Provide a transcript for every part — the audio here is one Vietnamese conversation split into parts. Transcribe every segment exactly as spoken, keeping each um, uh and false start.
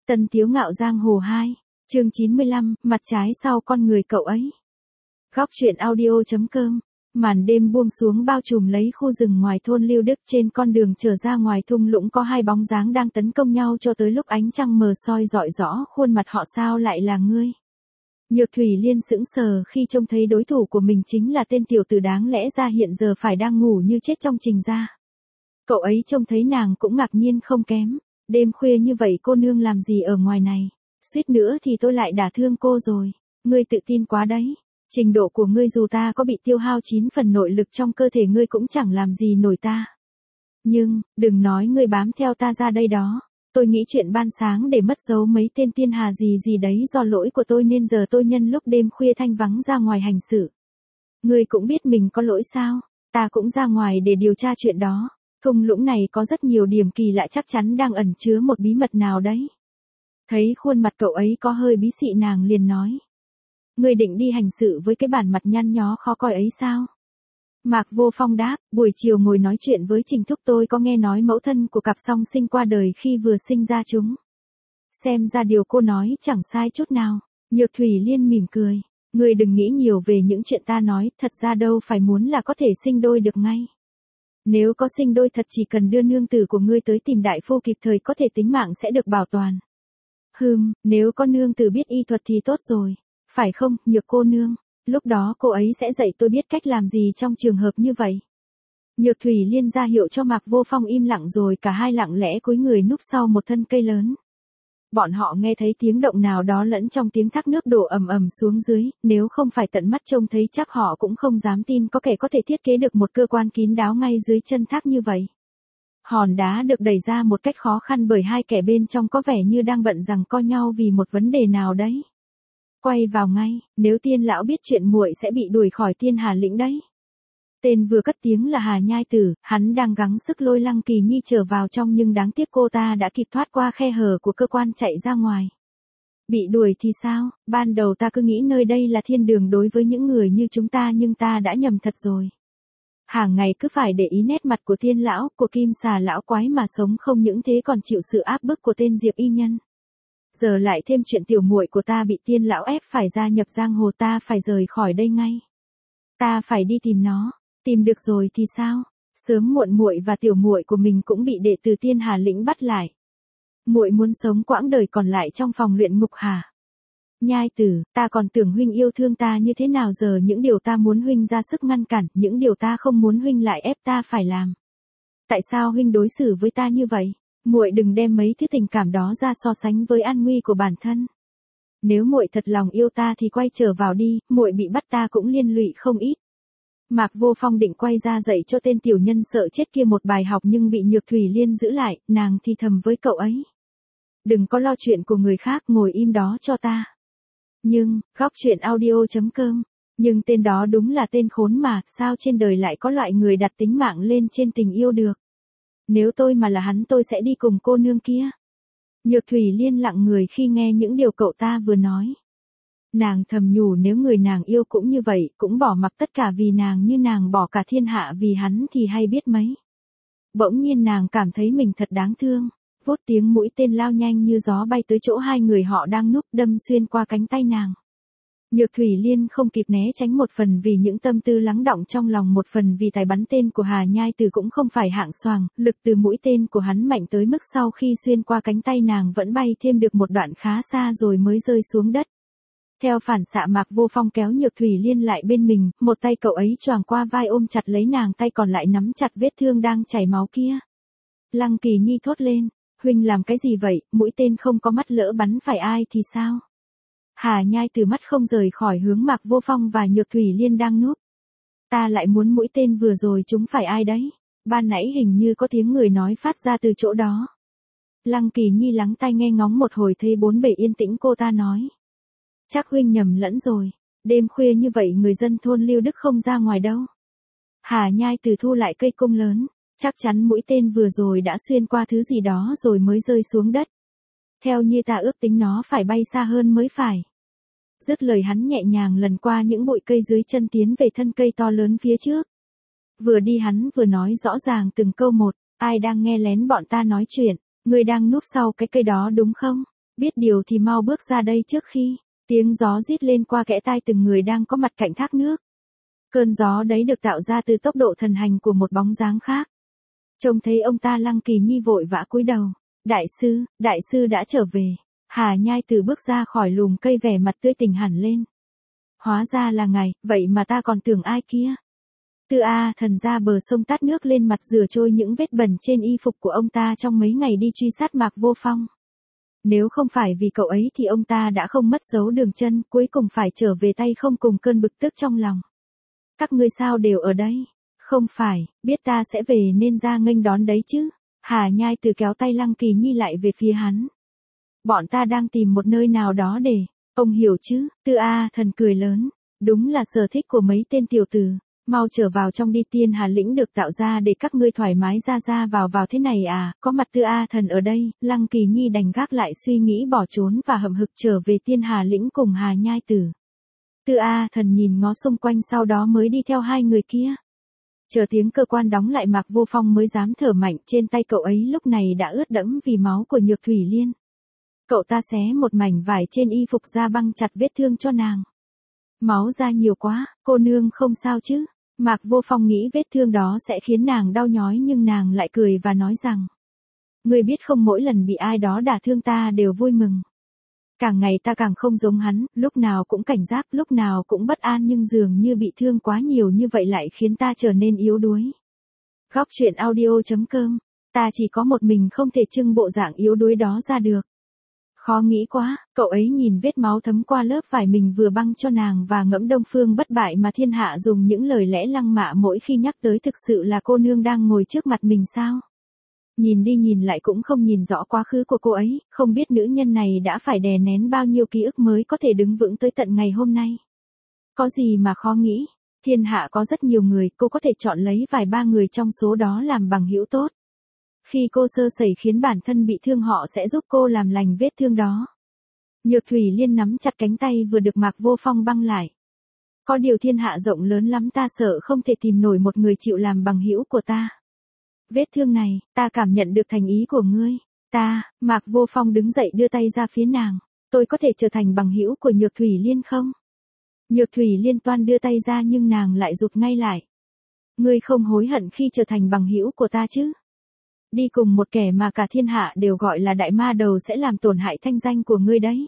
Tân Tiếu Ngạo Giang Hồ hai, chương chín mươi lăm, mặt trái sau con người cậu ấy. Góc truyện audio.com. Màn đêm buông xuống bao trùm lấy khu rừng ngoài thôn Lưu Đức, trên con đường trở ra ngoài thung lũng có hai bóng dáng đang tấn công nhau cho tới lúc ánh trăng mờ soi rọi rõ khuôn mặt họ. Sao lại là ngươi? Nhược Thủy Liên sững sờ khi trông thấy đối thủ của mình chính là tên tiểu tử đáng lẽ ra hiện giờ phải đang ngủ như chết trong Trình gia. Cậu ấy trông thấy nàng cũng ngạc nhiên không kém. Đêm khuya như vậy cô nương làm gì ở ngoài này? Suýt nữa thì tôi lại đả thương cô rồi. Ngươi tự tin quá đấy. Trình độ của ngươi dù ta có bị tiêu hao chín phần nội lực trong cơ thể ngươi cũng chẳng làm gì nổi ta. Nhưng, đừng nói ngươi bám theo ta ra đây đó. Tôi nghĩ chuyện ban sáng để mất dấu mấy tên tiên hà gì gì đấy do lỗi của tôi nên giờ tôi nhân lúc đêm khuya thanh vắng ra ngoài hành sự. Ngươi cũng biết mình có lỗi sao? Ta cũng ra ngoài để điều tra chuyện đó. Thung lũng này có rất nhiều điểm kỳ lạ, chắc chắn đang ẩn chứa một bí mật nào đấy. Thấy khuôn mặt cậu ấy có hơi bí xị, nàng liền nói. Ngươi định đi hành sự với cái bản mặt nhăn nhó khó coi ấy sao? Mạc Vô Phong đáp, buổi chiều ngồi nói chuyện với Trình thúc tôi có nghe nói mẫu thân của cặp song sinh qua đời khi vừa sinh ra chúng. Xem ra điều cô nói chẳng sai chút nào. Nhược Thủy Liên mỉm cười. Ngươi đừng nghĩ nhiều về những chuyện ta nói, thật ra đâu phải muốn là có thể sinh đôi được ngay. Nếu có sinh đôi thật chỉ cần đưa nương tử của ngươi tới tìm đại phu kịp thời có thể tính mạng sẽ được bảo toàn. Hừm, nếu có nương tử biết y thuật thì tốt rồi. Phải không, Nhược cô nương? Lúc đó cô ấy sẽ dạy tôi biết cách làm gì trong trường hợp như vậy. Nhược Thủy Liên ra hiệu cho Mạc Vô Phong im lặng rồi cả hai lặng lẽ cúi người núp sau một thân cây lớn. Bọn họ nghe thấy tiếng động nào đó lẫn trong tiếng thác nước đổ ầm ầm xuống dưới, nếu không phải tận mắt trông thấy chắc họ cũng không dám tin có kẻ có thể thiết kế được một cơ quan kín đáo ngay dưới chân thác như vậy. Hòn đá được đẩy ra một cách khó khăn bởi hai kẻ bên trong có vẻ như đang bận giằng co nhau vì một vấn đề nào đấy. Quay vào ngay, nếu tiên lão biết chuyện muội sẽ bị đuổi khỏi Tiên Hà lĩnh đấy. Tên vừa cất tiếng là Hà Nhai Tử, hắn đang gắng sức lôi Lăng Kỳ Nhi trở vào trong nhưng đáng tiếc cô ta đã kịp thoát qua khe hở của cơ quan chạy ra ngoài. Bị đuổi thì sao, ban đầu ta cứ nghĩ nơi đây là thiên đường đối với những người như chúng ta nhưng ta đã nhầm thật rồi. Hàng ngày cứ phải để ý nét mặt của tiên lão, của kim xà lão quái mà sống, không những thế còn chịu sự áp bức của tên Diệp y nhân. Giờ lại thêm chuyện tiểu muội của ta bị tiên lão ép phải gia nhập giang hồ, ta phải rời khỏi đây ngay. Ta phải đi tìm nó, tìm được rồi thì sao? Sớm muộn muội và tiểu muội của mình cũng bị đệ tử Tiên Hà lĩnh bắt lại. Muội muốn sống quãng đời còn lại trong phòng luyện ngục hả? Nhai Tử, ta còn tưởng huynh yêu thương ta như thế nào, giờ những điều ta muốn huynh ra sức ngăn cản, những điều ta không muốn huynh lại ép ta phải làm. Tại sao huynh đối xử với ta như vậy? Muội đừng đem mấy thứ tình cảm đó ra so sánh với an nguy của bản thân. Nếu muội thật lòng yêu ta thì quay trở vào đi, muội bị bắt ta cũng liên lụy không ít. Mạc Vô Phong định quay ra dạy cho tên tiểu nhân sợ chết kia một bài học nhưng bị Nhược Thủy Liên giữ lại, nàng thì thầm với cậu ấy. Đừng có lo chuyện của người khác, ngồi im đó cho ta. Nhưng, góc truyện audio.com, nhưng tên đó đúng là tên khốn mà, sao trên đời lại có loại người đặt tính mạng lên trên tình yêu được. Nếu tôi mà là hắn tôi sẽ đi cùng cô nương kia. Nhược Thủy Liên lặng người khi nghe những điều cậu ta vừa nói. Nàng thầm nhủ nếu người nàng yêu cũng như vậy, cũng bỏ mặc tất cả vì nàng như nàng bỏ cả thiên hạ vì hắn thì hay biết mấy. Bỗng nhiên nàng cảm thấy mình thật đáng thương. Vút tiếng mũi tên lao nhanh như gió bay tới chỗ hai người họ đang núp, đâm xuyên qua cánh tay nàng. Nhược Thủy Liên không kịp né tránh, một phần vì những tâm tư lắng đọng trong lòng, một phần vì tài bắn tên của Hà Nhai Tử cũng không phải hạng xoàng, lực từ mũi tên của hắn mạnh tới mức sau khi xuyên qua cánh tay nàng vẫn bay thêm được một đoạn khá xa rồi mới rơi xuống đất. Theo phản xạ Mạc Vô Phong kéo Nhược Thủy Liên lại bên mình, một tay cậu ấy choàng qua vai ôm chặt lấy nàng, tay còn lại nắm chặt vết thương đang chảy máu kia. Lăng Kỳ Nhi thốt lên, huynh làm cái gì vậy, mũi tên không có mắt lỡ bắn phải ai thì sao? Hà Nhai từ mắt không rời khỏi hướng Mạc Vô Phong và Nhược Thủy Liên đang núp. Ta lại muốn mũi tên vừa rồi chúng phải ai đấy? Ban nãy hình như có tiếng người nói phát ra từ chỗ đó. Lăng Kỳ Nhi lắng tai nghe ngóng một hồi thấy bốn bề yên tĩnh, cô ta nói. Chắc huynh nhầm lẫn rồi, đêm khuya như vậy người dân thôn Lưu Đức không ra ngoài đâu. Hà Nhai từ thu lại cây cung lớn, chắc chắn mũi tên vừa rồi đã xuyên qua thứ gì đó rồi mới rơi xuống đất. Theo như ta ước tính nó phải bay xa hơn mới phải. Dứt lời hắn nhẹ nhàng lần qua những bụi cây dưới chân tiến về thân cây to lớn phía trước. Vừa đi hắn vừa nói rõ ràng từng câu một, ai đang nghe lén bọn ta nói chuyện, ngươi đang núp sau cái cây đó đúng không? Biết điều thì mau bước ra đây trước khi tiếng gió rít lên qua kẽ tai từng người đang có mặt cạnh thác nước. Cơn gió đấy được tạo ra từ tốc độ thần hành của một bóng dáng khác. Trông thấy ông ta Lăng Kỳ Nhi vội vã cúi đầu. Đại sư, đại sư đã trở về. Hà Nhai Tử bước ra khỏi lùm cây vẻ mặt tươi tỉnh hẳn lên. Hóa ra là ngài, vậy mà ta còn tưởng ai kia. Tư A Thần ra bờ sông tát nước lên mặt rửa trôi những vết bẩn trên y phục của ông ta trong mấy ngày đi truy sát Mạc Vô Phong. Nếu không phải vì cậu ấy thì ông ta đã không mất dấu đường chân, cuối cùng phải trở về tay không cùng cơn bực tức trong lòng. Các ngươi sao đều ở đây? Không phải, biết ta sẽ về nên ra nghênh đón đấy chứ. Hà Nhai Tử kéo tay Lăng Kỳ Nhi lại về phía hắn. Bọn ta đang tìm một nơi nào đó để, ông hiểu chứ, Tư A Thần cười lớn. Đúng là sở thích của mấy tên tiểu tử. Mau trở vào trong đi, Tiên Hà lĩnh được tạo ra để các ngươi thoải mái ra ra vào vào thế này à, có mặt Tư A Thần ở đây, Lăng Kỳ Nhi đành gác lại suy nghĩ bỏ trốn và hậm hực trở về Tiên Hà lĩnh cùng Hà Nhai Tử. Tư A Thần nhìn ngó xung quanh sau đó mới đi theo hai người kia. Chờ tiếng cơ quan đóng lại Mạc Vô Phong mới dám thở mạnh, trên tay cậu ấy lúc này đã ướt đẫm vì máu của Nhược Thủy Liên. Cậu ta xé một mảnh vải trên y phục ra băng chặt vết thương cho nàng. Máu ra nhiều quá, cô nương không sao chứ? Mạc Vô Phong nghĩ vết thương đó sẽ khiến nàng đau nhói nhưng nàng lại cười và nói rằng. Ngươi biết không, mỗi lần bị ai đó đả thương ta đều vui mừng. Càng ngày ta càng không giống hắn, lúc nào cũng cảnh giác, lúc nào cũng bất an nhưng dường như bị thương quá nhiều như vậy lại khiến ta trở nên yếu đuối. Góc truyện audio chấm com, ta chỉ có một mình không thể trưng bộ dạng yếu đuối đó ra được. Khó nghĩ quá, cậu ấy nhìn vết máu thấm qua lớp vải mình vừa băng cho nàng và ngẫm Đông Phương bất bại mà thiên hạ dùng những lời lẽ lăng mạ mỗi khi nhắc tới thực sự là cô nương đang ngồi trước mặt mình sao? Nhìn đi nhìn lại cũng không nhìn rõ quá khứ của cô ấy, không biết nữ nhân này đã phải đè nén bao nhiêu ký ức mới có thể đứng vững tới tận ngày hôm nay. Có gì mà khó nghĩ, thiên hạ có rất nhiều người, cô có thể chọn lấy vài ba người trong số đó làm bằng hữu tốt. Khi cô sơ sẩy khiến bản thân bị thương họ sẽ giúp cô làm lành vết thương đó. Nhược Thủy Liên nắm chặt cánh tay vừa được Mạc Vô Phong băng lại. Có điều thiên hạ rộng lớn lắm, ta sợ không thể tìm nổi một người chịu làm bằng hữu của ta. Vết thương này, ta cảm nhận được thành ý của ngươi. Ta, Mạc Vô Phong đứng dậy đưa tay ra phía nàng. Tôi có thể trở thành bằng hữu của Nhược Thủy Liên không? Nhược Thủy Liên toan đưa tay ra nhưng nàng lại rụt ngay lại. Ngươi không hối hận khi trở thành bằng hữu của ta chứ? Đi cùng một kẻ mà cả thiên hạ đều gọi là đại ma đầu sẽ làm tổn hại thanh danh của ngươi đấy.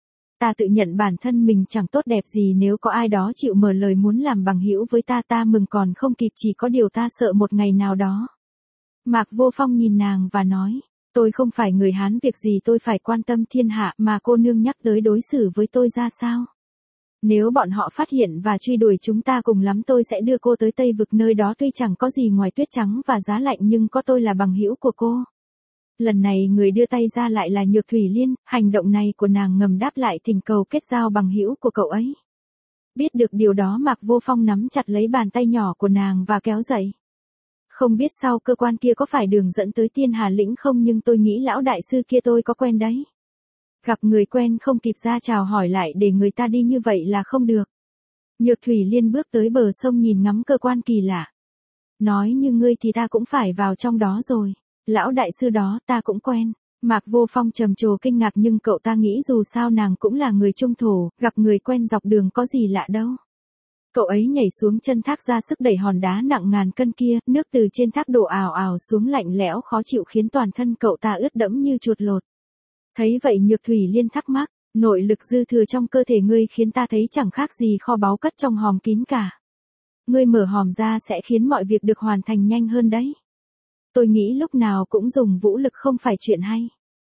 Ta tự nhận bản thân mình chẳng tốt đẹp gì, nếu có ai đó chịu mở lời muốn làm bằng hữu với ta ta mừng còn không kịp, chỉ có điều ta sợ một ngày nào đó. Mạc Vô Phong nhìn nàng và nói, tôi không phải người Hán, việc gì tôi phải quan tâm thiên hạ mà cô nương nhắc tới đối xử với tôi ra sao? Nếu bọn họ phát hiện và truy đuổi chúng ta, cùng lắm tôi sẽ đưa cô tới Tây Vực, nơi đó tuy chẳng có gì ngoài tuyết trắng và giá lạnh nhưng có tôi là bằng hữu của cô. Lần này người đưa tay ra lại là Nhược Thủy Liên, hành động này của nàng ngầm đáp lại thỉnh cầu kết giao bằng hữu của cậu ấy. Biết được điều đó Mạc Vô Phong nắm chặt lấy bàn tay nhỏ của nàng và kéo dậy. Không biết sau cơ quan kia có phải đường dẫn tới Tiên Hà lĩnh không, nhưng tôi nghĩ lão đại sư kia tôi có quen đấy. Gặp người quen không kịp ra chào hỏi lại để người ta đi như vậy là không được. Nhược Thủy Liên bước tới bờ sông nhìn ngắm cơ quan kỳ lạ. Nói như ngươi thì ta cũng phải vào trong đó rồi. Lão đại sư đó ta cũng quen. Mạc Vô Phong trầm trồ kinh ngạc nhưng cậu ta nghĩ dù sao nàng cũng là người trung thổ, gặp người quen dọc đường có gì lạ đâu. Cậu ấy nhảy xuống chân thác ra sức đẩy hòn đá nặng ngàn cân kia, nước từ trên thác đổ ào ào xuống lạnh lẽo khó chịu khiến toàn thân cậu ta ướt đẫm như chuột lột. Thấy vậy Nhược Thủy Liên thắc mắc, nội lực dư thừa trong cơ thể ngươi khiến ta thấy chẳng khác gì kho báu cất trong hòm kín cả. Ngươi mở hòm ra sẽ khiến mọi việc được hoàn thành nhanh hơn đấy. Tôi nghĩ lúc nào cũng dùng vũ lực không phải chuyện hay.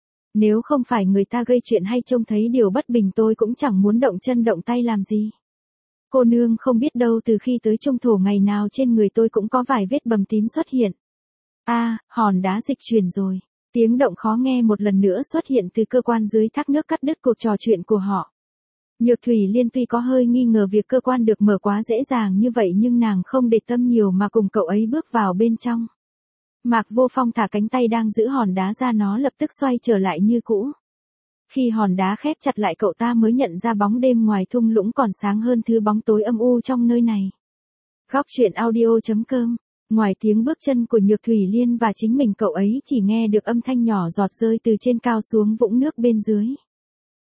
Nếu không phải người ta gây chuyện hay trông thấy điều bất bình tôi cũng chẳng muốn động chân động tay làm gì. Cô nương không biết đâu, từ khi tới Trung Thổ ngày nào trên người tôi cũng có vài vết bầm tím xuất hiện. A, à, hòn đá dịch chuyển rồi. Tiếng động khó nghe một lần nữa xuất hiện từ cơ quan dưới thác nước cắt đứt cuộc trò chuyện của họ. Nhược Thủy Liên tuy có hơi nghi ngờ việc cơ quan được mở quá dễ dàng như vậy nhưng nàng không để tâm nhiều mà cùng cậu ấy bước vào bên trong. Mạc Vô Phong thả cánh tay đang giữ hòn đá ra, nó lập tức xoay trở lại như cũ. Khi hòn đá khép chặt lại cậu ta mới nhận ra bóng đêm ngoài thung lũng còn sáng hơn thứ bóng tối âm u trong nơi này. Góc truyện audio chấm com. Ngoài tiếng bước chân của Nhược Thủy Liên và chính mình, cậu ấy chỉ nghe được âm thanh nhỏ giọt rơi từ trên cao xuống vũng nước bên dưới.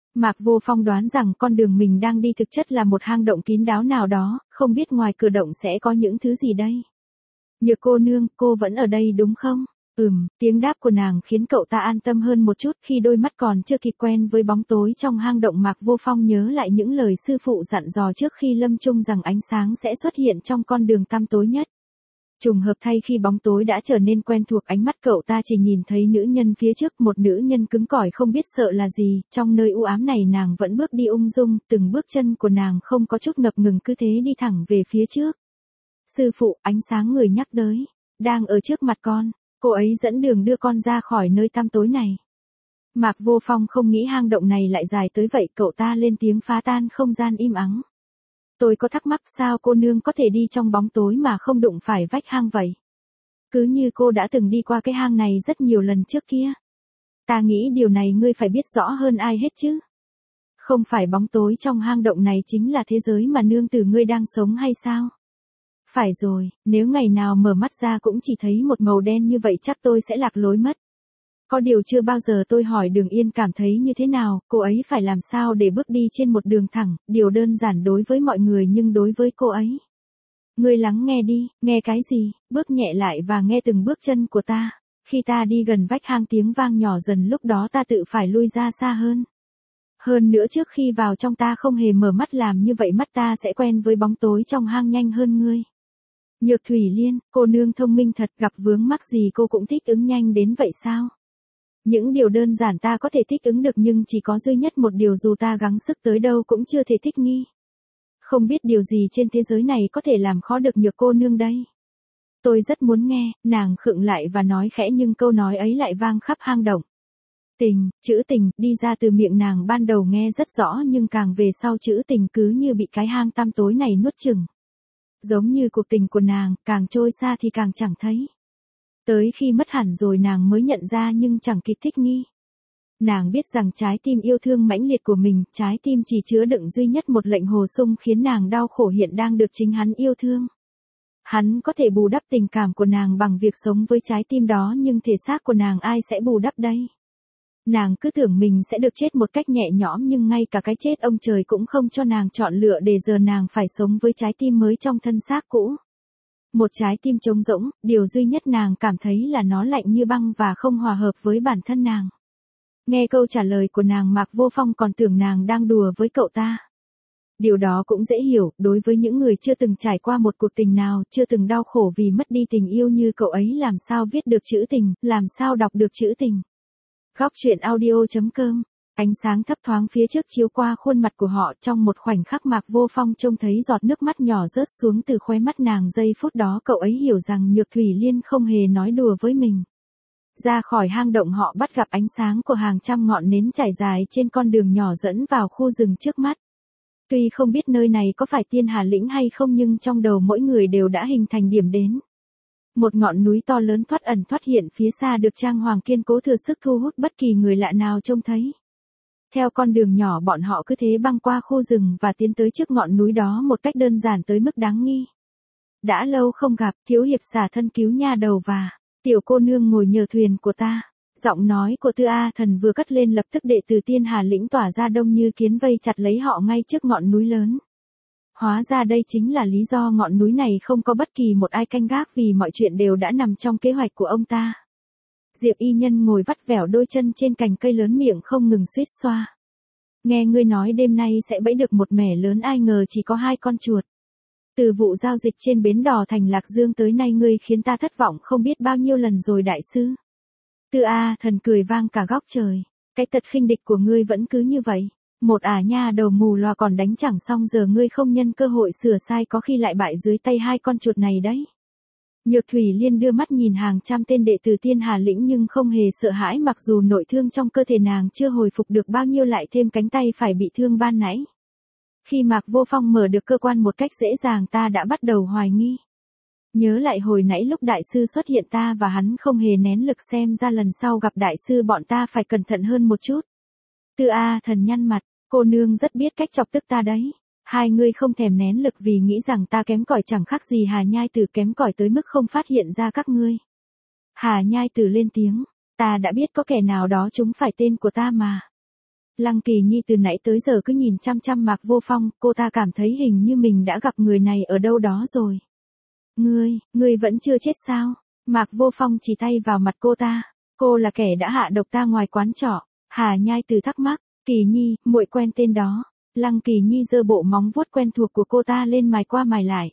Mạc Vô Phong đoán rằng con đường mình đang đi thực chất là một hang động kín đáo nào đó, không biết ngoài cửa động sẽ có những thứ gì đây. Nhược cô nương, cô vẫn ở đây đúng không? Ừm, tiếng đáp của nàng khiến cậu ta an tâm hơn một chút khi đôi mắt còn chưa kịp quen với bóng tối trong hang động. Mạc Vô Phong nhớ lại những lời sư phụ dặn dò trước khi lâm chung rằng ánh sáng sẽ xuất hiện trong con đường tăm tối nhất. Trùng hợp thay khi bóng tối đã trở nên quen thuộc, ánh mắt cậu ta chỉ nhìn thấy nữ nhân phía trước, một nữ nhân cứng cỏi không biết sợ là gì, trong nơi u ám này nàng vẫn bước đi ung dung, từng bước chân của nàng không có chút ngập ngừng, cứ thế đi thẳng về phía trước. Sư phụ, ánh sáng người nhắc tới, đang ở trước mặt con, cô ấy dẫn đường đưa con ra khỏi nơi tăm tối này. Mạc Vô Phong không nghĩ hang động này lại dài tới vậy, cậu ta lên tiếng phá tan không gian im ắng. Tôi có thắc mắc sao cô nương có thể đi trong bóng tối mà không đụng phải vách hang vậy? Cứ như cô đã từng đi qua cái hang này rất nhiều lần trước kia. Ta nghĩ điều này ngươi phải biết rõ hơn ai hết chứ. Không phải bóng tối trong hang động này chính là thế giới mà nương tử ngươi đang sống hay sao? Phải rồi, nếu ngày nào mở mắt ra cũng chỉ thấy một màu đen như vậy chắc tôi sẽ lạc lối mất. Có điều chưa bao giờ tôi hỏi Đường Yên cảm thấy như thế nào, cô ấy phải làm sao để bước đi trên một đường thẳng, điều đơn giản đối với mọi người nhưng đối với cô ấy. Ngươi lắng nghe đi, nghe cái gì, bước nhẹ lại và nghe từng bước chân của ta. Khi ta đi gần vách hang tiếng vang nhỏ dần, lúc đó ta tự phải lui ra xa hơn. Hơn nữa trước khi vào trong ta không hề mở mắt, làm như vậy mắt ta sẽ quen với bóng tối trong hang nhanh hơn ngươi. Nhược Thủy Liên, cô nương thông minh thật, gặp vướng mắc gì cô cũng thích ứng nhanh đến vậy sao? Những điều đơn giản ta có thể thích ứng được nhưng chỉ có duy nhất một điều dù ta gắng sức tới đâu cũng chưa thể thích nghi. Không biết điều gì trên thế giới này có thể làm khó được Nhược cô nương đây. Tôi rất muốn nghe, nàng khựng lại và nói khẽ nhưng câu nói ấy lại vang khắp hang động. Tình, chữ tình, đi ra từ miệng nàng ban đầu nghe rất rõ nhưng càng về sau chữ tình cứ như bị cái hang tăm tối này nuốt chửng. Giống như cuộc tình của nàng, càng trôi xa thì càng chẳng thấy. Tới khi mất hẳn rồi nàng mới nhận ra nhưng chẳng kịp thích nghi. Nàng biết rằng trái tim yêu thương mãnh liệt của mình, trái tim chỉ chứa đựng duy nhất một lệnh hồ sung khiến nàng đau khổ hiện đang được chính hắn yêu thương. Hắn có thể bù đắp tình cảm của nàng bằng việc sống với trái tim đó nhưng thể xác của nàng ai sẽ bù đắp đây? Nàng cứ tưởng mình sẽ được chết một cách nhẹ nhõm nhưng ngay cả cái chết ông trời cũng không cho nàng chọn lựa, để giờ nàng phải sống với trái tim mới trong thân xác cũ. Một trái tim trống rỗng, điều duy nhất nàng cảm thấy là nó lạnh như băng và không hòa hợp với bản thân nàng. Nghe câu trả lời của nàng, Mạc Vô Phong còn tưởng nàng đang đùa với cậu ta. Điều đó cũng dễ hiểu, đối với những người chưa từng trải qua một cuộc tình nào, chưa từng đau khổ vì mất đi tình yêu như cậu ấy, làm sao viết được chữ tình, làm sao đọc được chữ tình. Góc truyện audio chấm com. Ánh sáng thấp thoáng phía trước chiếu qua khuôn mặt của họ, trong một khoảnh khắc Mạc Vô Phong trông thấy giọt nước mắt nhỏ rớt xuống từ khóe mắt nàng. Giây phút đó cậu ấy hiểu rằng Nhược Thủy Liên không hề nói đùa với mình. Ra khỏi hang động họ bắt gặp ánh sáng của hàng trăm ngọn nến trải dài trên con đường nhỏ dẫn vào khu rừng trước mắt. Tuy không biết nơi này có phải Tiên Hà Lĩnh hay không nhưng trong đầu mỗi người đều đã hình thành điểm đến. Một ngọn núi to lớn thoát ẩn thoát hiện phía xa được trang hoàng kiên cố thừa sức thu hút bất kỳ người lạ nào trông thấy. Theo con đường nhỏ bọn họ cứ thế băng qua khu rừng và tiến tới trước ngọn núi đó một cách đơn giản tới mức đáng nghi. Đã lâu không gặp, thiếu hiệp xả thân cứu nha đầu và tiểu cô nương ngồi nhờ thuyền của ta. Giọng nói của Tư A Thần vừa cất lên lập tức đệ tử Tiên Hà Lĩnh tỏa ra đông như kiến vây chặt lấy họ ngay trước ngọn núi lớn. Hóa ra đây chính là lý do ngọn núi này không có bất kỳ một ai canh gác vì mọi chuyện đều đã nằm trong kế hoạch của ông ta. Diệp Y Nhân ngồi vắt vẻo đôi chân trên cành cây lớn, miệng không ngừng suýt xoa. Nghe ngươi nói đêm nay sẽ bẫy được một mẻ lớn, ai ngờ chỉ có hai con chuột. Từ vụ giao dịch trên bến đò thành Lạc Dương tới nay ngươi khiến ta thất vọng không biết bao nhiêu lần rồi đại sư. Tư A Thần cười vang cả góc trời. Cái tật khinh địch của ngươi vẫn cứ như vậy. Một ả nha đầu mù loa còn đánh chẳng xong, giờ ngươi không nhân cơ hội sửa sai có khi lại bại dưới tay hai con chuột này đấy. Nhược Thủy Liên đưa mắt nhìn hàng trăm tên đệ tử Tiên Hà Lĩnh nhưng không hề sợ hãi, mặc dù nội thương trong cơ thể nàng chưa hồi phục được bao nhiêu lại thêm cánh tay phải bị thương ban nãy. Khi Mạc Vô Phong mở được cơ quan một cách dễ dàng ta đã bắt đầu hoài nghi. Nhớ lại hồi nãy lúc đại sư xuất hiện ta và hắn không hề nén lực, xem ra lần sau gặp đại sư bọn ta phải cẩn thận hơn một chút. Tư A Thần nhăn mặt, cô nương rất biết cách chọc tức ta đấy. Hai ngươi không thèm nén lực vì nghĩ rằng ta kém cỏi chẳng khác gì Hà Nhai Tử kém cỏi tới mức không phát hiện ra các ngươi. Hà Nhai Tử lên tiếng, ta đã biết có kẻ nào đó trúng phải tên của ta mà. Lăng Kỳ Nhi từ nãy tới giờ cứ nhìn chăm chăm Mạc Vô Phong, cô ta cảm thấy hình như mình đã gặp người này ở đâu đó rồi. Ngươi, ngươi vẫn chưa chết sao? Mạc Vô Phong chỉ tay vào mặt cô ta. Cô là kẻ đã hạ độc ta ngoài quán trọ. Hà Nhai Từ thắc mắc, Kỳ Nhi, muội quen tên đó. Lăng Kỳ Nhi giơ bộ móng vuốt quen thuộc của cô ta lên mài qua mài lại.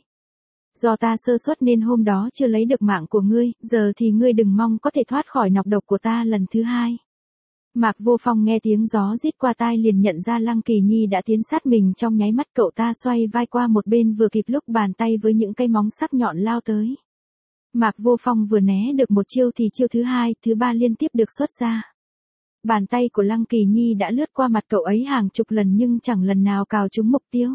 Do ta sơ suất nên hôm đó chưa lấy được mạng của ngươi, giờ thì ngươi đừng mong có thể thoát khỏi nọc độc của ta lần thứ hai. Mạc Vô Phong nghe tiếng gió rít qua tai liền nhận ra Lăng Kỳ Nhi đã tiến sát mình trong nháy mắt, cậu ta xoay vai qua một bên vừa kịp lúc bàn tay với những cây móng sắc nhọn lao tới. Mạc Vô Phong vừa né được một chiêu thì chiêu thứ hai, thứ ba liên tiếp được xuất ra. Bàn tay của Lăng Kỳ Nhi đã lướt qua mặt cậu ấy hàng chục lần nhưng chẳng lần nào cào trúng mục tiêu.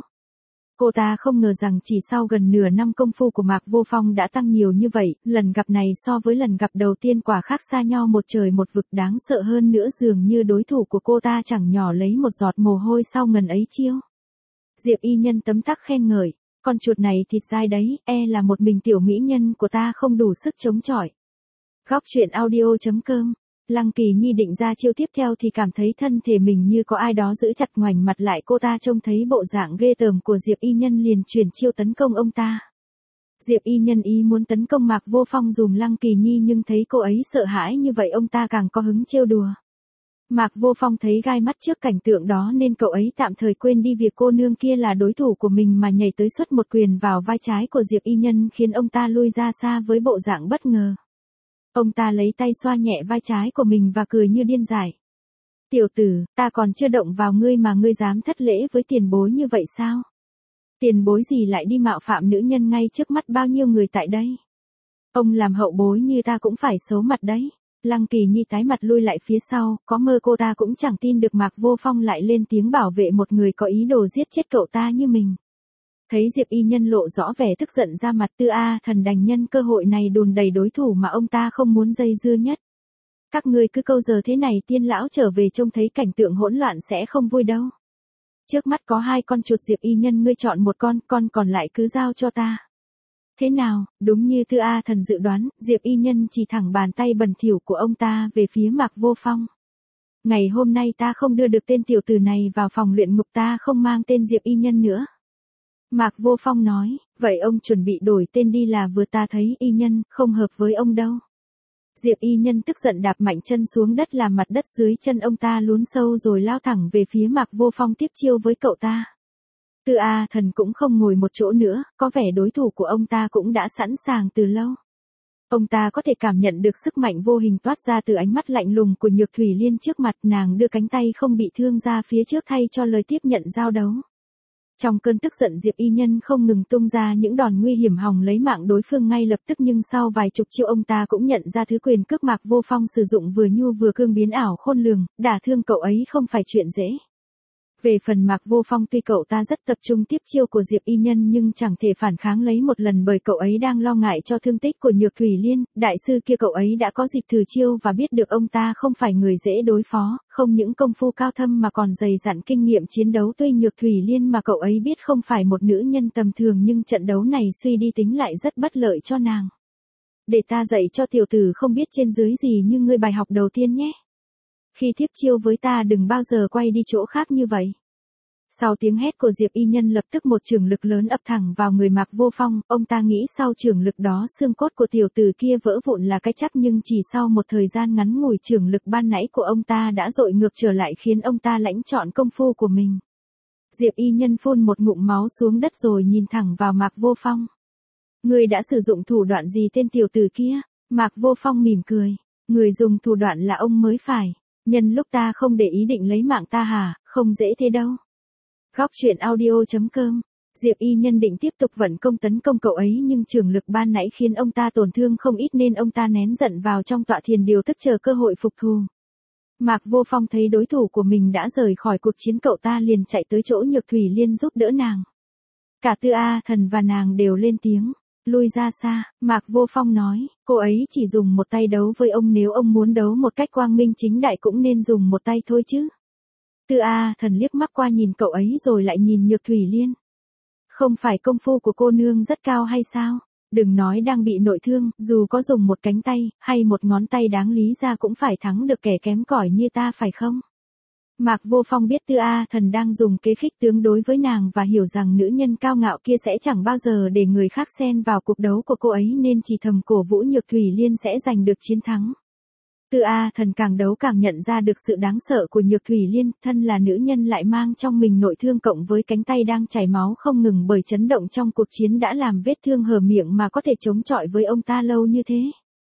Cô ta không ngờ rằng chỉ sau gần nửa năm công phu của Mạc Vô Phong đã tăng nhiều như vậy, lần gặp này so với lần gặp đầu tiên quả khác xa nhau một trời một vực, đáng sợ hơn nữa dường như đối thủ của cô ta chẳng nhỏ lấy một giọt mồ hôi sau ngần ấy chiêu. Diệp Y Nhân tấm tắc khen ngợi, con chuột này thịt dai đấy, e là một mình tiểu mỹ nhân của ta không đủ sức chống chọi. Góc truyện audio chấm com. Lăng Kỳ Nhi định ra chiêu tiếp theo thì cảm thấy thân thể mình như có ai đó giữ chặt, ngoảnh mặt lại cô ta trông thấy bộ dạng ghê tởm của Diệp Y Nhân liền chuyển chiêu tấn công ông ta. Diệp Y Nhân ý muốn tấn công Mạc Vô Phong dùm Lăng Kỳ Nhi nhưng thấy cô ấy sợ hãi như vậy ông ta càng có hứng trêu đùa. Mạc Vô Phong thấy gai mắt trước cảnh tượng đó nên cậu ấy tạm thời quên đi việc cô nương kia là đối thủ của mình mà nhảy tới xuất một quyền vào vai trái của Diệp Y Nhân khiến ông ta lui ra xa với bộ dạng bất ngờ. Ông ta lấy tay xoa nhẹ vai trái của mình và cười như điên dại. Tiểu tử, ta còn chưa động vào ngươi mà ngươi dám thất lễ với tiền bối như vậy sao? Tiền bối gì lại đi mạo phạm nữ nhân ngay trước mắt bao nhiêu người tại đây? Ông làm hậu bối như ta cũng phải xấu mặt đấy. Lăng Kỳ Nhi tái mặt lui lại phía sau, có mơ cô ta cũng chẳng tin được Mạc Vô Phong lại lên tiếng bảo vệ một người có ý đồ giết chết cậu ta như mình. Thấy Diệp Y Nhân lộ rõ vẻ tức giận ra mặt, Tư A Thần đành nhân cơ hội này đùn đầy đối thủ mà ông ta không muốn dây dưa nhất. Các ngươi cứ câu giờ thế này tiên lão trở về trông thấy cảnh tượng hỗn loạn sẽ không vui đâu. Trước mắt có hai con chuột, Diệp Y Nhân ngươi chọn một con, con còn lại cứ giao cho ta. Thế nào, đúng như Tư A Thần dự đoán, Diệp Y Nhân chỉ thẳng bàn tay bẩn thỉu của ông ta về phía Mạc Vô Phong. Ngày hôm nay ta không đưa được tên tiểu tử này vào phòng luyện ngục, ta không mang tên Diệp Y Nhân nữa. Mạc Vô Phong nói, vậy ông chuẩn bị đổi tên đi là vừa, ta thấy Y Nhân không hợp với ông đâu. Diệp Y Nhân tức giận đạp mạnh chân xuống đất làm mặt đất dưới chân ông ta lún sâu rồi lao thẳng về phía Mạc Vô Phong tiếp chiêu với cậu ta. Tư A Thần cũng không ngồi một chỗ nữa, có vẻ đối thủ của ông ta cũng đã sẵn sàng từ lâu. Ông ta có thể cảm nhận được sức mạnh vô hình toát ra từ ánh mắt lạnh lùng của Nhược Thủy Liên trước mặt, nàng đưa cánh tay không bị thương ra phía trước thay cho lời tiếp nhận giao đấu. Trong cơn tức giận Diệp Y Nhân không ngừng tung ra những đòn nguy hiểm hòng lấy mạng đối phương ngay lập tức, nhưng sau vài chục chiêu ông ta cũng nhận ra thứ quyền cước Mạc Vô Phong sử dụng vừa nhu vừa cương biến ảo khôn lường, đả thương cậu ấy không phải chuyện dễ. Về phần Mạc Vô Phong tuy cậu ta rất tập trung tiếp chiêu của Diệp Y Nhân nhưng chẳng thể phản kháng lấy một lần bởi cậu ấy đang lo ngại cho thương tích của Nhược Thủy Liên, đại sư kia cậu ấy đã có dịp thử chiêu và biết được ông ta không phải người dễ đối phó, không những công phu cao thâm mà còn dày dặn kinh nghiệm chiến đấu. Tuy Nhược Thủy Liên mà cậu ấy biết không phải một nữ nhân tầm thường nhưng trận đấu này suy đi tính lại rất bất lợi cho nàng. Để ta dạy cho tiểu tử không biết trên dưới gì như ngươi bài học đầu tiên nhé. Khi tiếp chiêu với ta đừng bao giờ quay đi chỗ khác như vậy. Sau tiếng hét của Diệp Y Nhân lập tức một chưởng lực lớn ập thẳng vào người Mạc Vô Phong, ông ta nghĩ sau chưởng lực đó xương cốt của tiểu tử kia vỡ vụn là cái chắc, nhưng chỉ sau một thời gian ngắn ngủi chưởng lực ban nãy của ông ta đã dội ngược trở lại khiến ông ta lãnh trọn công phu của mình. Diệp Y Nhân phun một ngụm máu xuống đất rồi nhìn thẳng vào Mạc Vô Phong. Người đã sử dụng thủ đoạn gì tên tiểu tử kia? Mạc Vô Phong mỉm cười. Người dùng thủ đoạn là ông mới phải. Nhân lúc ta không để ý định lấy mạng ta hả, không dễ thế đâu. Góc truyện audio chấm com. Diệp Y Nhân định tiếp tục vận công tấn công cậu ấy nhưng chưởng lực ban nãy khiến ông ta tổn thương không ít nên ông ta nén giận vào trong tọa thiền điều tức chờ cơ hội phục thù. Mạc Vô Phong thấy đối thủ của mình đã rời khỏi cuộc chiến, cậu ta liền chạy tới chỗ Nhược Thủy Liên giúp đỡ nàng. Cả Tư A Thần và nàng đều lên tiếng. Lui ra xa, Mạc Vô Phong nói, cô ấy chỉ dùng một tay đấu với ông, nếu ông muốn đấu một cách quang minh chính đại cũng nên dùng một tay thôi chứ. Tư A Thần liếc mắt qua nhìn cậu ấy rồi lại nhìn Nhược Thủy Liên. Không phải công phu của cô nương rất cao hay sao? Đừng nói đang bị nội thương, dù có dùng một cánh tay, hay một ngón tay đáng lý ra cũng phải thắng được kẻ kém cỏi như ta phải không? Mạc Vô Phong biết Tư A Thần đang dùng kế khích tướng đối với nàng và hiểu rằng nữ nhân cao ngạo kia sẽ chẳng bao giờ để người khác xen vào cuộc đấu của cô ấy nên chỉ thầm cổ vũ Nhược Thủy Liên sẽ giành được chiến thắng. Tư A Thần càng đấu càng nhận ra được sự đáng sợ của Nhược Thủy Liên, thân là nữ nhân lại mang trong mình nội thương cộng với cánh tay đang chảy máu không ngừng bởi chấn động trong cuộc chiến đã làm vết thương hở miệng mà có thể chống chọi với ông ta lâu như thế.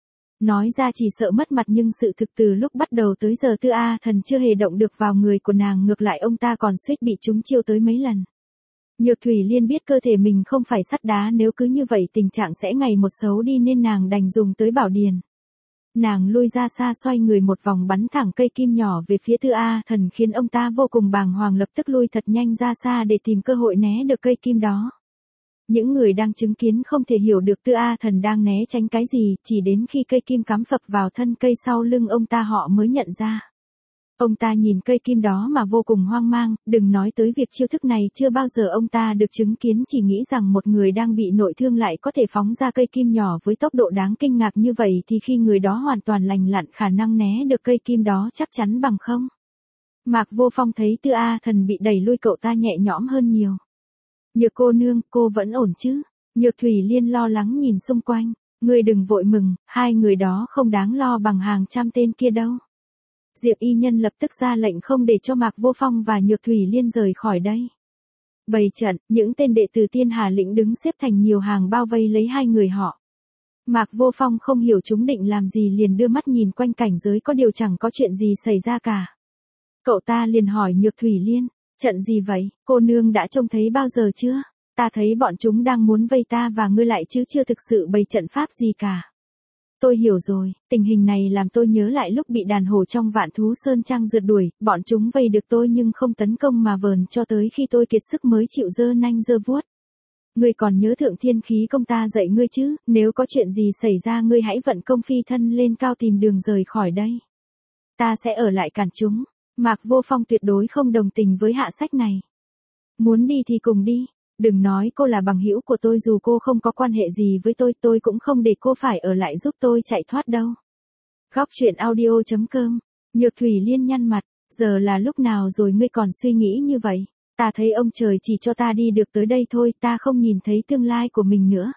Nói ra chỉ sợ mất mặt nhưng sự thực từ lúc bắt đầu tới giờ Tư A Thần chưa hề động được vào người của nàng, ngược lại ông ta còn suýt bị trúng chiêu tới mấy lần. Nhược Thủy Liên biết cơ thể mình không phải sắt đá, nếu cứ như vậy tình trạng sẽ ngày một xấu đi nên nàng đành dùng tới bảo điền. Nàng lui ra xa xoay người một vòng bắn thẳng cây kim nhỏ về phía Tư A Thần khiến ông ta vô cùng bàng hoàng, lập tức lui thật nhanh ra xa để tìm cơ hội né được cây kim đó. Những người đang chứng kiến không thể hiểu được Tư A Thần đang né tránh cái gì, chỉ đến khi cây kim cắm phập vào thân cây sau lưng ông ta họ mới nhận ra. Ông ta nhìn cây kim đó mà vô cùng hoang mang, đừng nói tới việc chiêu thức này chưa bao giờ ông ta được chứng kiến, chỉ nghĩ rằng một người đang bị nội thương lại có thể phóng ra cây kim nhỏ với tốc độ đáng kinh ngạc như vậy thì khi người đó hoàn toàn lành lặn khả năng né được cây kim đó chắc chắn bằng không. Mạc Vô Phong thấy Tư A Thần bị đẩy lui cậu ta nhẹ nhõm hơn nhiều. Nhược cô nương, cô vẫn ổn chứ? Nhược Thủy Liên lo lắng nhìn xung quanh, ngươi đừng vội mừng, hai người đó không đáng lo bằng hàng trăm tên kia đâu. Diệp Y Nhân lập tức ra lệnh không để cho Mạc Vô Phong và Nhược Thủy Liên rời khỏi đây. Bày trận, những tên đệ tử Tiên Hà Lĩnh đứng xếp thành nhiều hàng bao vây lấy hai người họ. Mạc Vô Phong không hiểu chúng định làm gì liền đưa mắt nhìn quanh cảnh giới, có điều chẳng có chuyện gì xảy ra cả. Cậu ta liền hỏi Nhược Thủy Liên, trận gì vậy, cô nương đã trông thấy bao giờ chưa? Ta thấy bọn chúng đang muốn vây ta và ngươi lại chứ chưa thực sự bày trận pháp gì cả. Tôi hiểu rồi, tình hình này làm tôi nhớ lại lúc bị đàn hổ trong Vạn Thú Sơn Trang rượt đuổi, bọn chúng vây được tôi nhưng không tấn công mà vờn cho tới khi tôi kiệt sức mới chịu giơ nanh giơ vuốt. Ngươi còn nhớ Thượng Thiên Khí Công ta dạy ngươi chứ, nếu có chuyện gì xảy ra ngươi hãy vận công phi thân lên cao tìm đường rời khỏi đây. Ta sẽ ở lại cản chúng. Mạc Vô Phong tuyệt đối không đồng tình với hạ sách này. Muốn đi thì cùng đi. Đừng nói cô là bằng hữu của tôi, dù cô không có quan hệ gì với tôi, tôi cũng không để cô phải ở lại giúp tôi chạy thoát đâu. Góc truyện audio chấm com. Nhược Thủy Liên nhăn mặt, giờ là lúc nào rồi ngươi còn suy nghĩ như vậy? Ta thấy ông trời chỉ cho ta đi được tới đây thôi, ta không nhìn thấy tương lai của mình nữa.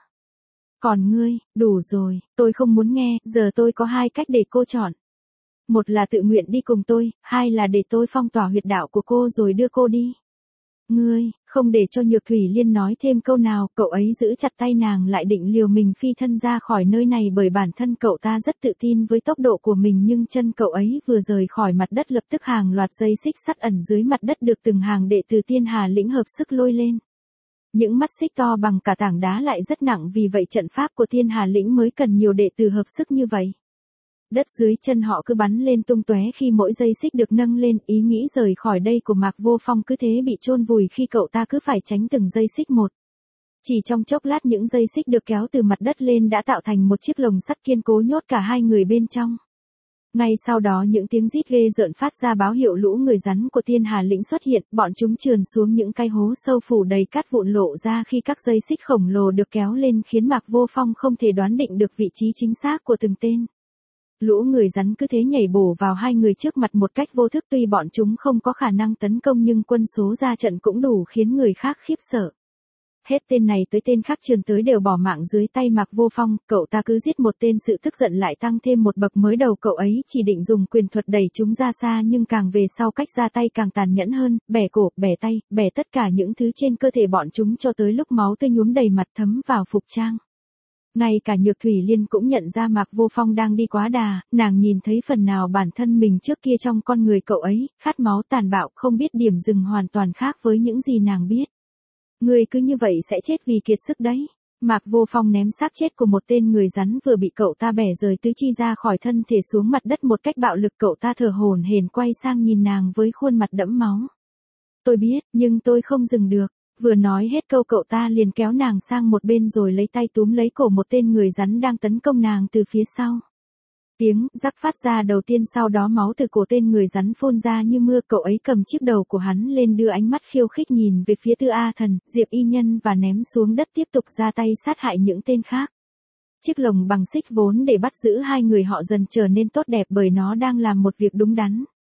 Còn ngươi, đủ rồi, tôi không muốn nghe, giờ tôi có hai cách để cô chọn. Một là tự nguyện đi cùng tôi, hai là để tôi phong tỏa huyệt đạo của cô rồi đưa cô đi. Ngươi, không để cho Nhược Thủy Liên nói thêm câu nào, cậu ấy giữ chặt tay nàng lại định liều mình phi thân ra khỏi nơi này, bởi bản thân cậu ta rất tự tin với tốc độ của mình, nhưng chân cậu ấy vừa rời khỏi mặt đất lập tức hàng loạt dây xích sắt ẩn dưới mặt đất được từng hàng đệ tử Tiên Hà Lĩnh hợp sức lôi lên. Những mắt xích to bằng cả tảng đá lại rất nặng, vì vậy trận pháp của Tiên Hà Lĩnh mới cần nhiều đệ tử hợp sức như vậy. Đất dưới chân họ cứ bắn lên tung tóe khi mỗi dây xích được nâng lên, ý nghĩ rời khỏi đây của Mạc Vô Phong cứ thế bị chôn vùi khi cậu ta cứ phải tránh từng dây xích một. Chỉ trong chốc lát những dây xích được kéo từ mặt đất lên đã tạo thành một chiếc lồng sắt kiên cố nhốt cả hai người bên trong. Ngay sau đó những tiếng rít ghê rợn phát ra báo hiệu lũ người rắn của Tiên Hà Lĩnh xuất hiện, bọn chúng trườn xuống những cái hố sâu phủ đầy cát vụn lộ ra khi các dây xích khổng lồ được kéo lên, khiến Mạc Vô Phong không thể đoán định được vị trí chính xác của từng tên. Lũ người rắn cứ thế nhảy bổ vào hai người trước mặt một cách vô thức, tuy bọn chúng không có khả năng tấn công nhưng quân số ra trận cũng đủ khiến người khác khiếp sợ. Hết tên này tới tên khác trườn tới đều bỏ mạng dưới tay Mạc Vô Phong, cậu ta cứ giết một tên sự tức giận lại tăng thêm một bậc, mới đầu cậu ấy chỉ định dùng quyền thuật đẩy chúng ra xa nhưng càng về sau cách ra tay càng tàn nhẫn hơn, bẻ cổ, bẻ tay, bẻ tất cả những thứ trên cơ thể bọn chúng cho tới lúc máu tươi nhuốm đầy mặt thấm vào phục trang. Ngay cả Nhược Thủy Liên cũng nhận ra Mạc Vô Phong đang đi quá đà, nàng nhìn thấy phần nào bản thân mình trước kia trong con người cậu ấy, khát máu tàn bạo, không biết điểm dừng, hoàn toàn khác với những gì nàng biết. Người cứ như vậy sẽ chết vì kiệt sức đấy. Mạc Vô Phong ném xác chết của một tên người rắn vừa bị cậu ta bẻ rời tứ chi ra khỏi thân thể xuống mặt đất một cách bạo lực, cậu ta thở hổn hển quay sang nhìn nàng với khuôn mặt đẫm máu. Tôi biết, nhưng tôi không dừng được. Vừa nói hết câu cậu ta liền kéo nàng sang một bên rồi lấy tay túm lấy cổ một tên người rắn đang tấn công nàng từ phía sau. Tiếng rắc phát ra đầu tiên, sau đó máu từ cổ tên người rắn phun ra như mưa, cậu ấy cầm chiếc đầu của hắn lên đưa ánh mắt khiêu khích nhìn về phía Tư A Thần, Diệp Y Nhân và ném xuống đất tiếp tục ra tay sát hại những tên khác. Chiếc lồng bằng xích vốn để bắt giữ hai người họ dần trở nên tốt đẹp bởi nó đang làm một việc đúng đắn.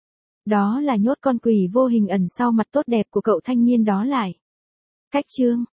Đó là nhốt con quỷ vô hình ẩn sau mặt tốt đẹp của cậu thanh niên đó lại. Cách chương